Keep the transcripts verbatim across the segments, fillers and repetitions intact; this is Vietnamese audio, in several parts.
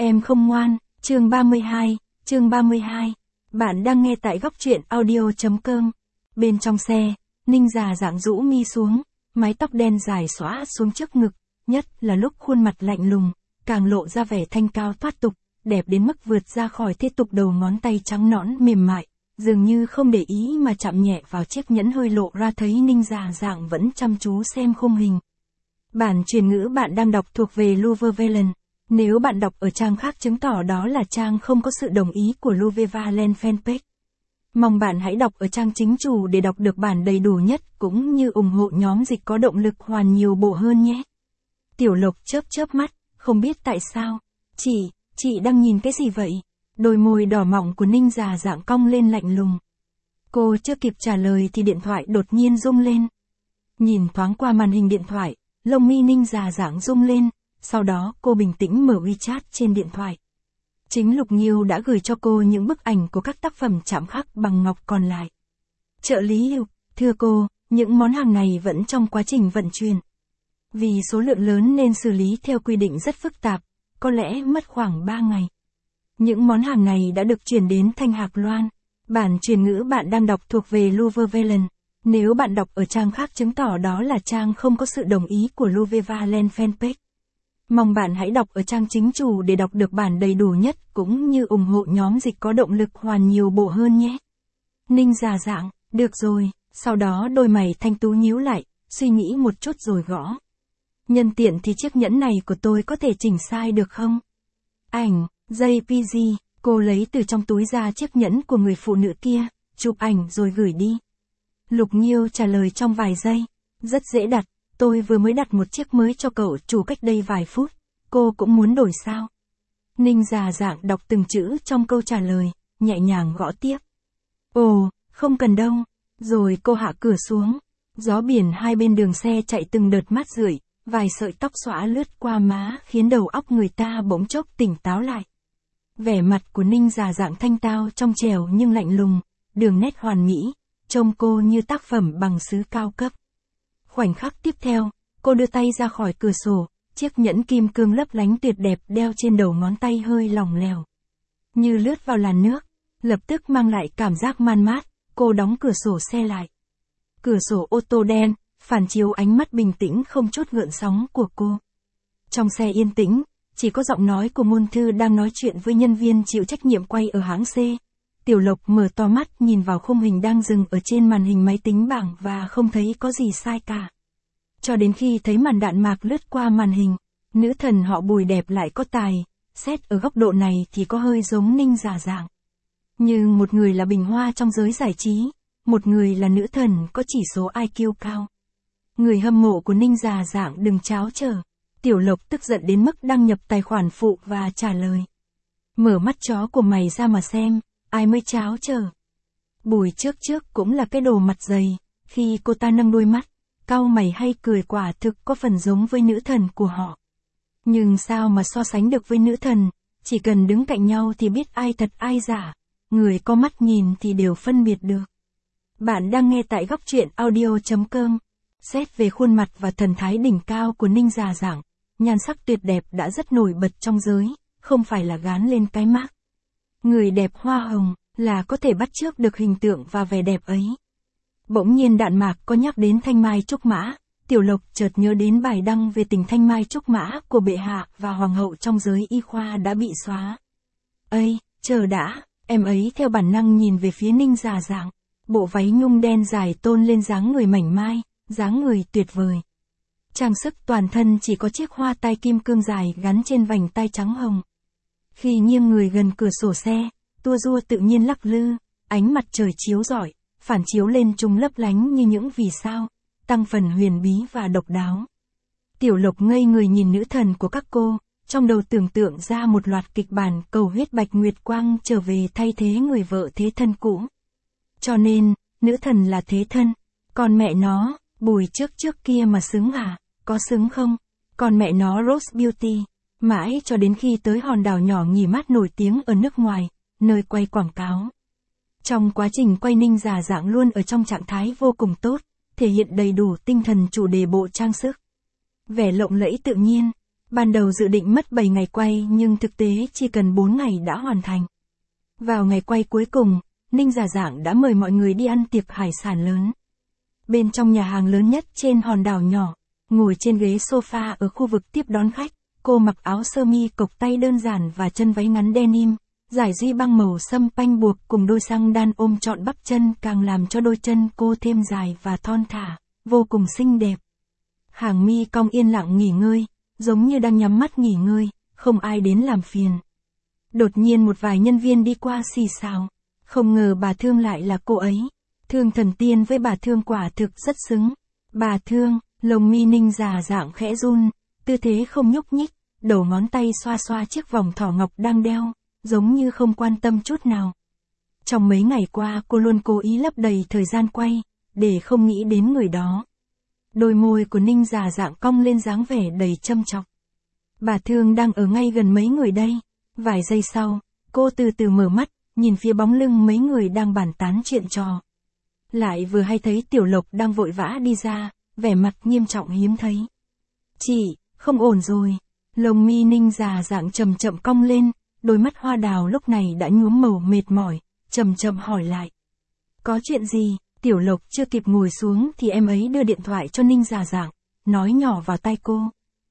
Em không ngoan, chương ba mươi hai, chương ba mươi hai. Bạn đang nghe tại góc truyện audio.com. Bên trong xe, Ninh già dạng rũ mi xuống, mái tóc đen dài xõa xuống trước ngực, nhất là lúc khuôn mặt lạnh lùng, càng lộ ra vẻ thanh cao thoát tục, đẹp đến mức vượt ra khỏi thế tục đầu ngón tay trắng nõn mềm mại, dường như không để ý mà chạm nhẹ vào chiếc nhẫn hơi lộ ra thấy Ninh già dạng vẫn chăm chú xem khung hình. Bản truyền ngữ bạn đang đọc thuộc về Louvre Valen. Nếu bạn đọc ở trang khác chứng tỏ đó là trang không có sự đồng ý của Louvre Valen fanpage. Mong bạn hãy đọc ở trang chính chủ để đọc được bản đầy đủ nhất cũng như ủng hộ nhóm dịch có động lực hoàn nhiều bộ hơn nhé. Tiểu Lộc chớp chớp mắt, không biết tại sao. Chị, chị đang nhìn cái gì vậy? Đôi môi đỏ mọng của Ninh già dạng cong lên lạnh lùng. Cô chưa kịp trả lời thì điện thoại đột nhiên rung lên. Nhìn thoáng qua màn hình điện thoại, lông mi Ninh già dạng rung lên. Sau đó cô bình tĩnh mở WeChat trên điện thoại. Chính Lục Nghiêu đã gửi cho cô những bức ảnh của các tác phẩm chạm khắc bằng ngọc còn lại. Trợ lý Lục, thưa cô, những món hàng này vẫn trong quá trình vận chuyển. Vì số lượng lớn nên xử lý theo quy định rất phức tạp, có lẽ mất khoảng ba ngày. Những món hàng này đã được chuyển đến Thanh Hạc Loan. Bản truyền ngữ bạn đang đọc thuộc về Louvre Valen. Nếu bạn đọc ở trang khác chứng tỏ đó là trang không có sự đồng ý của Louvre Valen fanpage. Mong bạn hãy đọc ở trang chính chủ để đọc được bản đầy đủ nhất cũng như ủng hộ nhóm dịch có động lực hoàn nhiều bộ hơn nhé. Ninh già dạng, được rồi, sau đó đôi mày thanh tú nhíu lại, suy nghĩ một chút rồi gõ. Nhân tiện thì chiếc nhẫn này của tôi có thể chỉnh sai được không? Ảnh, jê pê giê, cô lấy từ trong túi ra chiếc nhẫn của người phụ nữ kia, chụp ảnh rồi gửi đi. Lục Nghiêu trả lời trong vài giây, rất dễ đặt. Tôi vừa mới đặt một chiếc mới cho cậu chủ cách đây vài phút, cô cũng muốn đổi sao? Ninh già dạng đọc từng chữ trong câu trả lời, nhẹ nhàng gõ tiếp. Ồ, không cần đâu. Rồi cô hạ cửa xuống. Gió biển hai bên đường xe chạy từng đợt mát rượi, vài sợi tóc xõa lướt qua má khiến đầu óc người ta bỗng chốc tỉnh táo lại. Vẻ mặt của Ninh già dạng thanh tao trong trẻo nhưng lạnh lùng, đường nét hoàn mỹ, trông cô như tác phẩm bằng sứ cao cấp. Khoảnh khắc tiếp theo, cô đưa tay ra khỏi cửa sổ, chiếc nhẫn kim cương lấp lánh tuyệt đẹp đeo trên đầu ngón tay hơi lỏng lẻo. Như lướt vào làn nước, lập tức mang lại cảm giác man mát, cô đóng cửa sổ xe lại. Cửa sổ ô tô đen, phản chiếu ánh mắt bình tĩnh không chút gợn sóng của cô. Trong xe yên tĩnh, chỉ có giọng nói của Môn Thư đang nói chuyện với nhân viên chịu trách nhiệm quay ở hãng C. Tiểu Lộc mở to mắt nhìn vào khung hình đang dừng ở trên màn hình máy tính bảng và không thấy có gì sai cả. Cho đến khi thấy màn đạn mạc lướt qua màn hình, nữ thần họ Bùi đẹp lại có tài, xét ở góc độ này thì có hơi giống Ninh già dạng. Nhưng một người là bình hoa trong giới giải trí, một người là nữ thần có chỉ số i kiu cao. Người hâm mộ của Ninh già dạng đừng cháo trở. Tiểu Lộc tức giận đến mức đăng nhập tài khoản phụ và trả lời. Mở mắt chó của mày ra mà xem. Ai mới cháo chờ. Bùi trước trước cũng là cái đồ mặt dày, khi cô ta nâng đôi mắt, cau mày hay cười quả thực có phần giống với nữ thần của họ. Nhưng sao mà so sánh được với nữ thần, chỉ cần đứng cạnh nhau thì biết ai thật ai giả, người có mắt nhìn thì đều phân biệt được. Bạn đang nghe tại góc truyện audio.com. Xét về khuôn mặt và thần thái đỉnh cao của Ninh già dạng, nhan sắc tuyệt đẹp đã rất nổi bật trong giới, không phải là gán lên cái mác. Người đẹp hoa hồng, là có thể bắt chước được hình tượng và vẻ đẹp ấy. Bỗng nhiên đạn mạc có nhắc đến Thanh Mai Trúc Mã, Tiểu Lộc chợt nhớ đến bài đăng về tình Thanh Mai Trúc Mã của bệ hạ và hoàng hậu trong giới y khoa đã bị xóa. Ây, chờ đã, em ấy theo bản năng nhìn về phía Ninh già dạng, bộ váy nhung đen dài tôn lên dáng người mảnh mai, dáng người tuyệt vời. Trang sức toàn thân chỉ có chiếc hoa tai kim cương dài gắn trên vành tai trắng hồng. Khi nghiêng người gần cửa sổ xe, tua rua tự nhiên lắc lư, ánh mặt trời chiếu rọi, phản chiếu lên chúng lấp lánh như những vì sao, tăng phần huyền bí và độc đáo. Tiểu Lộc ngây người nhìn nữ thần của các cô, trong đầu tưởng tượng ra một loạt kịch bản cầu huyết Bạch Nguyệt Quang trở về thay thế người vợ thế thân cũ. Cho nên, nữ thần là thế thân, còn mẹ nó, Bùi trước trước kia mà xứng à, có xứng không? Còn mẹ nó Rose Beauty. Mãi cho đến khi tới hòn đảo nhỏ nghỉ mát nổi tiếng ở nước ngoài, nơi quay quảng cáo. Trong quá trình quay Ninh già dạng luôn ở trong trạng thái vô cùng tốt, thể hiện đầy đủ tinh thần chủ đề bộ trang sức. Vẻ lộng lẫy tự nhiên, Ban đầu dự định mất bảy ngày quay nhưng thực tế chỉ cần bốn ngày đã hoàn thành. Vào ngày quay cuối cùng, Ninh Giả Dạng đã mời mọi người đi ăn tiệc hải sản lớn. Bên trong nhà hàng lớn nhất trên hòn đảo nhỏ, ngồi trên ghế sofa ở khu vực tiếp đón khách, cô mặc áo sơ mi cộc tay đơn giản và chân váy ngắn denim, dải duy băng màu sâm panh buộc cùng đôi xăng đan ôm trọn bắp chân càng làm cho đôi chân cô thêm dài và thon thả, vô cùng xinh đẹp. Hàng mi cong yên lặng nghỉ ngơi, giống như đang nhắm mắt nghỉ ngơi, không ai đến làm phiền. Đột nhiên một vài nhân viên đi qua xì xào, không ngờ bà Thương lại là cô ấy. Thương Thần Tiên với bà Thương quả thực rất xứng. Bà Thương, lồng mi Ninh Giả Dạng khẽ run, tư thế không nhúc nhích, đầu ngón tay xoa xoa chiếc vòng thỏ ngọc đang đeo, giống như không quan tâm chút nào. Trong mấy ngày qua cô luôn cố ý lấp đầy thời gian quay, để không nghĩ đến người đó. Đôi môi của Ninh Giả Dạng cong lên dáng vẻ đầy châm chọc. Bà Thương đang ở ngay gần mấy người đây. Vài giây sau, cô từ từ mở mắt, nhìn phía bóng lưng mấy người đang bàn tán chuyện trò. Lại vừa hay thấy Tiểu Lộc đang vội vã đi ra, vẻ mặt nghiêm trọng hiếm thấy. Chị, không ổn rồi. Lông mi Ninh Giả Dạng chậm chậm cong lên, đôi mắt hoa đào lúc này đã nhuốm màu mệt mỏi, chậm chậm hỏi lại. Có chuyện gì? Tiểu Lộc chưa kịp ngồi xuống thì em ấy đưa điện thoại cho Ninh Giả Dạng, nói nhỏ vào tai cô.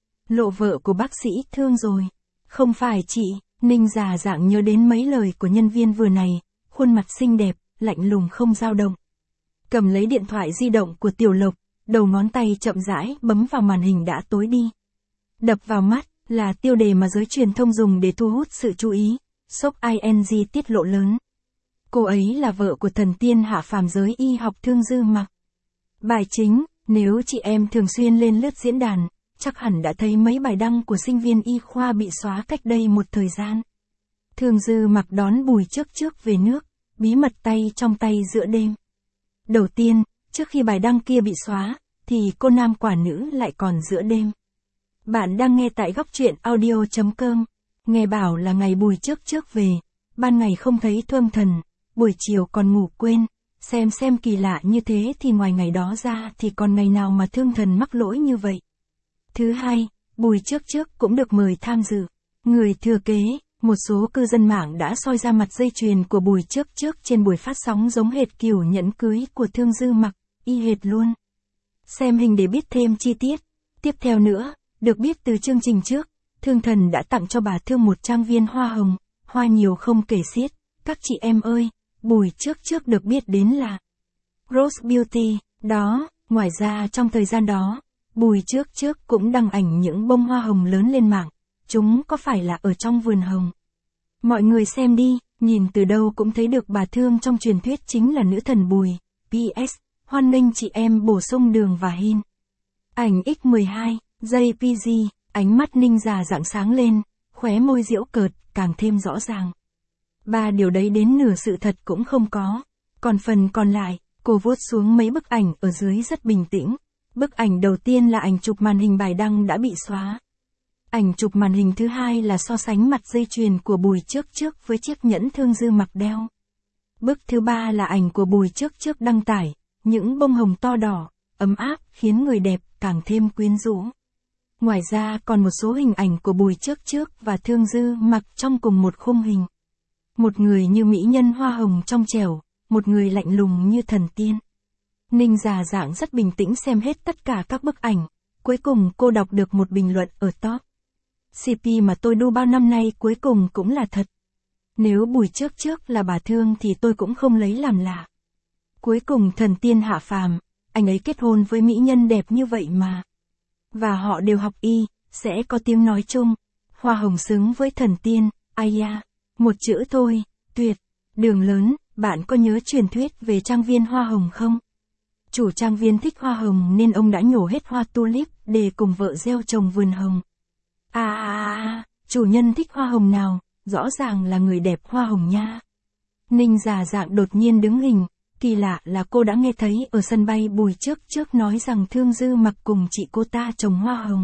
Lộ vợ của bác sĩ Thương rồi. Không phải chị. Ninh Giả Dạng nhớ đến mấy lời của nhân viên vừa này, khuôn mặt xinh đẹp, lạnh lùng không dao động. Cầm lấy điện thoại di động của Tiểu Lộc, đầu ngón tay chậm rãi bấm vào màn hình đã tối đi. Đập vào mắt là tiêu đề mà giới truyền thông dùng để thu hút sự chú ý, Sốc ing tiết lộ lớn. Cô ấy là vợ của thần tiên hạ phàm giới y học Thương Dư Mặc. Bài chính, nếu chị em thường xuyên lên lướt diễn đàn, chắc hẳn đã thấy mấy bài đăng của sinh viên y khoa bị xóa cách đây một thời gian. Thương Dư Mặc đón Bùi Trước Trước về nước, bí mật tay trong tay giữa đêm. Đầu tiên, trước khi bài đăng kia bị xóa, thì cô nam quả nữ lại còn giữa đêm. Bạn đang nghe tại góc truyện audio chấm com. Nghe bảo là ngày Bùi Trước Trước về, ban ngày không thấy thơm thần, buổi chiều còn ngủ quên. Xem xem kỳ lạ như thế thì ngoài ngày đó ra thì còn ngày nào mà Thương Thần mắc lỗi như vậy. Thứ hai, Bùi Trước Trước cũng được mời tham dự. Người thừa kế, một số cư dân mạng đã soi ra mặt dây chuyền của Bùi Trước Trước trên buổi phát sóng giống hệt kiểu nhẫn cưới của Thương Dư Mặc, y hệt luôn. Xem hình để biết thêm chi tiết. Tiếp theo nữa, được biết từ chương trình trước, Thương Thần đã tặng cho bà Thương một trang viên hoa hồng, hoa nhiều không kể xiết. Các chị em ơi, Bùi Trước Trước được biết đến là Rose Beauty, đó. Ngoài ra trong thời gian đó, Bùi Trước Trước cũng đăng ảnh những bông hoa hồng lớn lên mạng. Chúng có phải là ở trong vườn hồng? Mọi người xem đi, nhìn từ đâu cũng thấy được bà Thương trong truyền thuyết chính là nữ thần Bùi. pê ét, hoan nghênh chị em bổ sung đường và hin. Ảnh X mười hai, giây pê giê, ánh mắt Ninh Giả Dạng sáng lên, khóe môi giễu cợt, càng thêm rõ ràng. Ba điều đấy đến nửa sự thật cũng không có. Còn phần còn lại, cô vuốt xuống mấy bức ảnh ở dưới rất bình tĩnh. Bức ảnh đầu tiên là ảnh chụp màn hình bài đăng đã bị xóa. Ảnh chụp màn hình thứ hai là so sánh mặt dây chuyền của Bùi Trước Trước với chiếc nhẫn Thương Dư Mặc đeo. Bức thứ ba là ảnh của Bùi Trước Trước đăng tải, những bông hồng to đỏ, ấm áp khiến người đẹp càng thêm quyến rũ. Ngoài ra còn một số hình ảnh của Bùi Trước Trước và Thương Dư Mặc trong cùng một khung hình. Một người như mỹ nhân hoa hồng trong trẻo, một người lạnh lùng như thần tiên. Ninh Giả Dạng rất bình tĩnh xem hết tất cả các bức ảnh, cuối cùng cô đọc được một bình luận ở top. xê pê mà tôi đu bao năm nay cuối cùng cũng là thật. Nếu Bùi Trước Trước là bà Thương thì tôi cũng không lấy làm lạ. Cuối cùng thần tiên hạ phàm, anh ấy kết hôn với mỹ nhân đẹp như vậy mà. Và họ đều học y, sẽ có tiếng nói chung. Hoa hồng xứng với thần tiên, ai da. Một chữ thôi, tuyệt. Đường lớn, bạn có nhớ truyền thuyết về trang viên hoa hồng không? Chủ trang viên thích hoa hồng nên ông đã nhổ hết hoa tulip để cùng vợ gieo trồng vườn hồng. À à à, chủ nhân thích hoa hồng nào, rõ ràng là người đẹp hoa hồng nha. Ninh Giả Dạng đột nhiên đứng hình, kỳ lạ là cô đã nghe thấy ở sân bay Bùi Trước Trước nói rằng Thương Dư Mặc cùng chị cô ta trồng hoa hồng.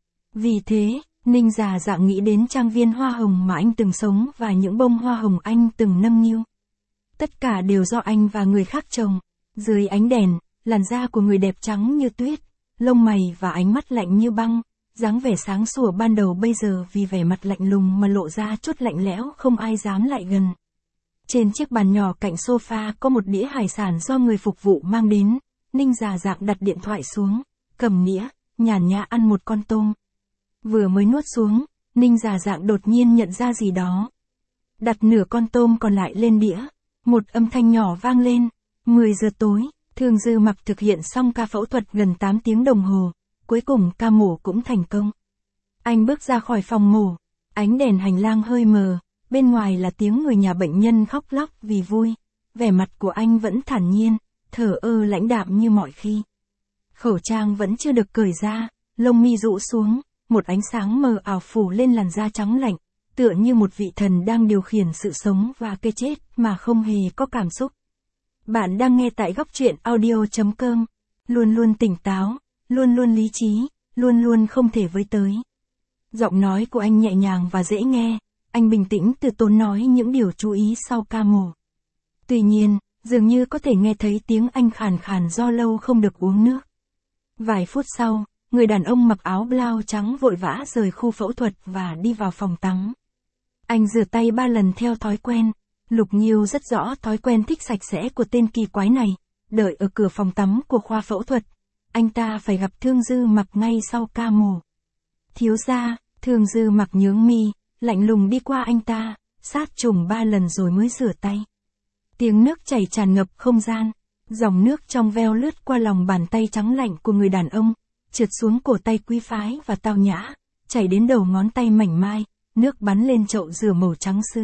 Vì thế, Ninh Giả Dạng nghĩ đến trang viên hoa hồng mà anh từng sống và những bông hoa hồng anh từng nâng niu. Tất cả đều do anh và người khác trồng. Dưới ánh đèn, làn da của người đẹp trắng như tuyết, lông mày và ánh mắt lạnh như băng, dáng vẻ sáng sủa ban đầu bây giờ vì vẻ mặt lạnh lùng mà lộ ra chút lạnh lẽo, không ai dám lại gần. Trên chiếc bàn nhỏ cạnh sofa có một đĩa hải sản do người phục vụ mang đến, Ninh Già Dạng đặt điện thoại xuống, cầm nĩa, nhàn nhã ăn một con tôm. Vừa mới nuốt xuống, Ninh Già Dạng đột nhiên nhận ra gì đó. Đặt nửa con tôm còn lại lên đĩa, một âm thanh nhỏ vang lên, mười giờ tối, Thương Dư Mặc thực hiện xong ca phẫu thuật gần tám tiếng đồng hồ, cuối cùng ca mổ cũng thành công. Anh bước ra khỏi phòng mổ, ánh đèn hành lang hơi mờ, bên ngoài là tiếng người nhà bệnh nhân khóc lóc vì vui, vẻ mặt của anh vẫn thản nhiên, thở ơ lãnh đạm như mọi khi. Khẩu trang vẫn chưa được cởi ra, lông mi rũ xuống, một ánh sáng mờ ảo phủ lên làn da trắng lạnh, tựa như một vị thần đang điều khiển sự sống và cái chết mà không hề có cảm xúc. Bạn đang nghe tại góc truyện audio chấm com, luôn luôn tỉnh táo, luôn luôn lý trí, luôn luôn không thể với tới. Giọng nói của anh nhẹ nhàng và dễ nghe, anh bình tĩnh từ tốn nói những điều chú ý sau ca mổ. Tuy nhiên, dường như có thể nghe thấy tiếng anh khàn khàn do lâu không được uống nước. Vài phút sau, người đàn ông mặc áo blau trắng vội vã rời khu phẫu thuật và đi vào phòng tắm. Anh rửa tay ba lần theo thói quen. Lục Nghiêu rất rõ thói quen thích sạch sẽ của tên kỳ quái này. Đợi ở cửa phòng tắm của khoa phẫu thuật, anh ta phải gặp Thương Dư Mặc ngay sau ca mổ. Thiếu gia, Thương Dư Mặc nhướng mi, lạnh lùng đi qua anh ta, sát trùng ba lần rồi mới rửa tay. Tiếng nước chảy tràn ngập không gian, dòng nước trong veo lướt qua lòng bàn tay trắng lạnh của người đàn ông, trượt xuống cổ tay quý phái và tao nhã, chảy đến đầu ngón tay mảnh mai, nước bắn lên chậu rửa màu trắng sứ.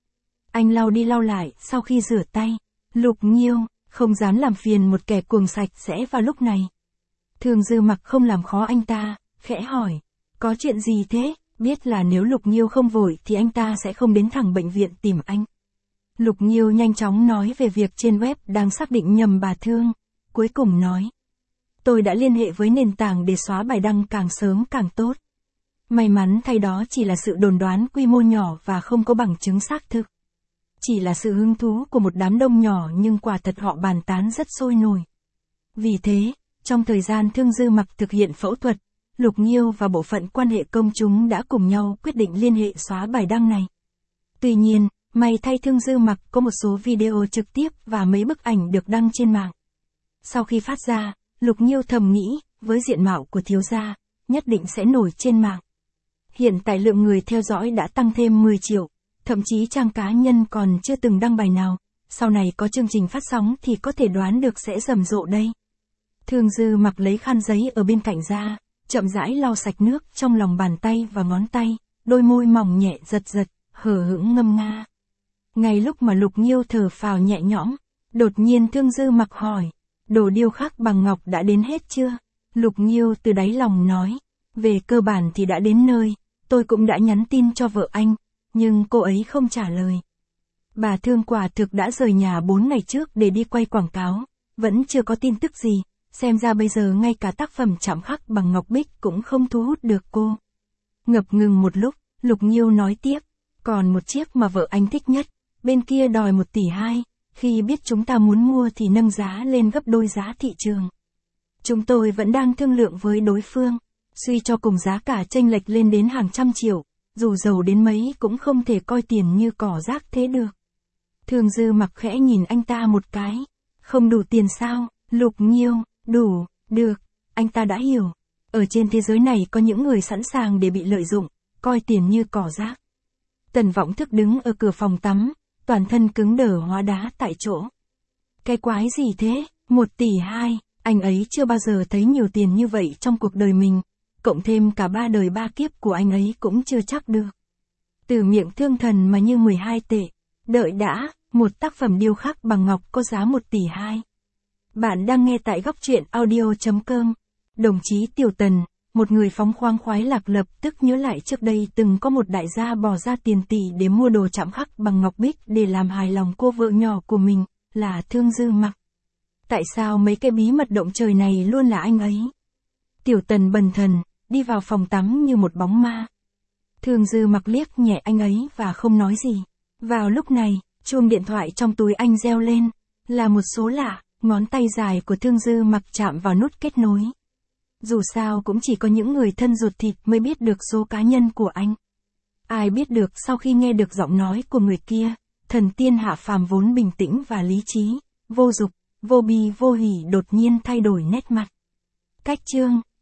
Anh lau đi lau lại sau khi rửa tay. Lục Nghiêu, không dám làm phiền một kẻ cuồng sạch sẽ vào lúc này. Thương Dư Mặc không làm khó anh ta, khẽ hỏi, có chuyện gì thế? Biết là nếu Lục Nghiêu không vội thì anh ta sẽ không đến thẳng bệnh viện tìm anh. Lục Nghiêu nhanh chóng nói về việc trên web đang xác định nhầm bà Thương, cuối cùng nói. Tôi đã liên hệ với nền tảng để xóa bài đăng càng sớm càng tốt. May mắn thay đó chỉ là sự đồn đoán quy mô nhỏ và không có bằng chứng xác thực. Chỉ là sự hứng thú của một đám đông nhỏ nhưng quả thật họ bàn tán rất sôi nổi. Vì thế, trong thời gian Thương Dư Mặc thực hiện phẫu thuật, Lục Nghiêu và bộ phận quan hệ công chúng đã cùng nhau quyết định liên hệ xóa bài đăng này. Tuy nhiên, may thay Thương Dư Mặc có một số video trực tiếp và mấy bức ảnh được đăng trên mạng. Sau khi phát ra, Lục Nghiêu thầm nghĩ, với diện mạo của thiếu gia, nhất định sẽ nổi trên mạng. Hiện tại lượng người theo dõi đã tăng thêm mười triệu, thậm chí trang cá nhân còn chưa từng đăng bài nào, sau này có chương trình phát sóng thì có thể đoán được sẽ rầm rộ đây. Thương Dư Mặc lấy khăn giấy ở bên cạnh ra, chậm rãi lau sạch nước trong lòng bàn tay và ngón tay, đôi môi mỏng nhẹ giật giật, hờ hững ngâm nga. Ngay lúc mà Lục Nghiêu thở phào nhẹ nhõm, đột nhiên Thương Dư Mặc hỏi, đồ điêu khắc bằng ngọc đã đến hết chưa? Lục Nghiêu từ đáy lòng nói, về cơ bản thì đã đến nơi, tôi cũng đã nhắn tin cho vợ anh, nhưng cô ấy không trả lời. Bà Thương quả thực đã rời nhà bốn ngày trước để đi quay quảng cáo, vẫn chưa có tin tức gì, xem ra bây giờ ngay cả tác phẩm chạm khắc bằng ngọc bích cũng không thu hút được cô. Ngập ngừng một lúc, Lục Nghiêu nói tiếp, còn một chiếc mà vợ anh thích nhất, bên kia đòi một tỷ hai, khi biết chúng ta muốn mua thì nâng giá lên gấp đôi giá thị trường. Chúng tôi vẫn đang thương lượng với đối phương, suy cho cùng giá cả chênh lệch lên đến hàng trăm triệu, dù giàu đến mấy cũng không thể coi tiền như cỏ rác thế được. Thương Dư Mặc khẽ nhìn anh ta một cái, không đủ tiền sao? Lục Nghiêu, đủ, được, anh ta đã hiểu. Ở trên thế giới này có những người sẵn sàng để bị lợi dụng, coi tiền như cỏ rác. Tần Võng Thức đứng ở cửa phòng tắm, toàn thân cứng đờ hóa đá tại chỗ. Cái quái gì thế? Một tỷ hai, anh ấy chưa bao giờ thấy nhiều tiền như vậy trong cuộc đời mình, cộng thêm cả ba đời ba kiếp của anh ấy cũng chưa chắc được. Từ miệng Thương Thần mà như mười hai tệ, đợi đã, một tác phẩm điêu khắc bằng ngọc có giá một tỷ hai. Bạn đang nghe tại góc truyện audio chấm com. Đồng chí Tiểu Tần, một người phóng khoáng khoái lạc lập tức nhớ lại trước đây từng có một đại gia bỏ ra tiền tỷ để mua đồ chạm khắc bằng ngọc bích để làm hài lòng cô vợ nhỏ của mình, là Thương Dư Mặc. Tại sao mấy cái bí mật động trời này luôn là anh ấy? Tiểu Tần bần thần, đi vào phòng tắm như một bóng ma. Thương Dư Mặc liếc nhẹ anh ấy và không nói gì. Vào lúc này, chuông điện thoại trong túi anh reo lên, là một số lạ, ngón tay dài của Thương Dư Mặc chạm vào nút kết nối. Dù sao cũng chỉ có những người thân ruột thịt mới biết được số cá nhân của anh. Ai biết được sau khi nghe được giọng nói của người kia, thần tiên hạ phàm vốn bình tĩnh và lý trí, vô dục, vô bi vô hỉ đột nhiên thay đổi nét mặt. Cách chương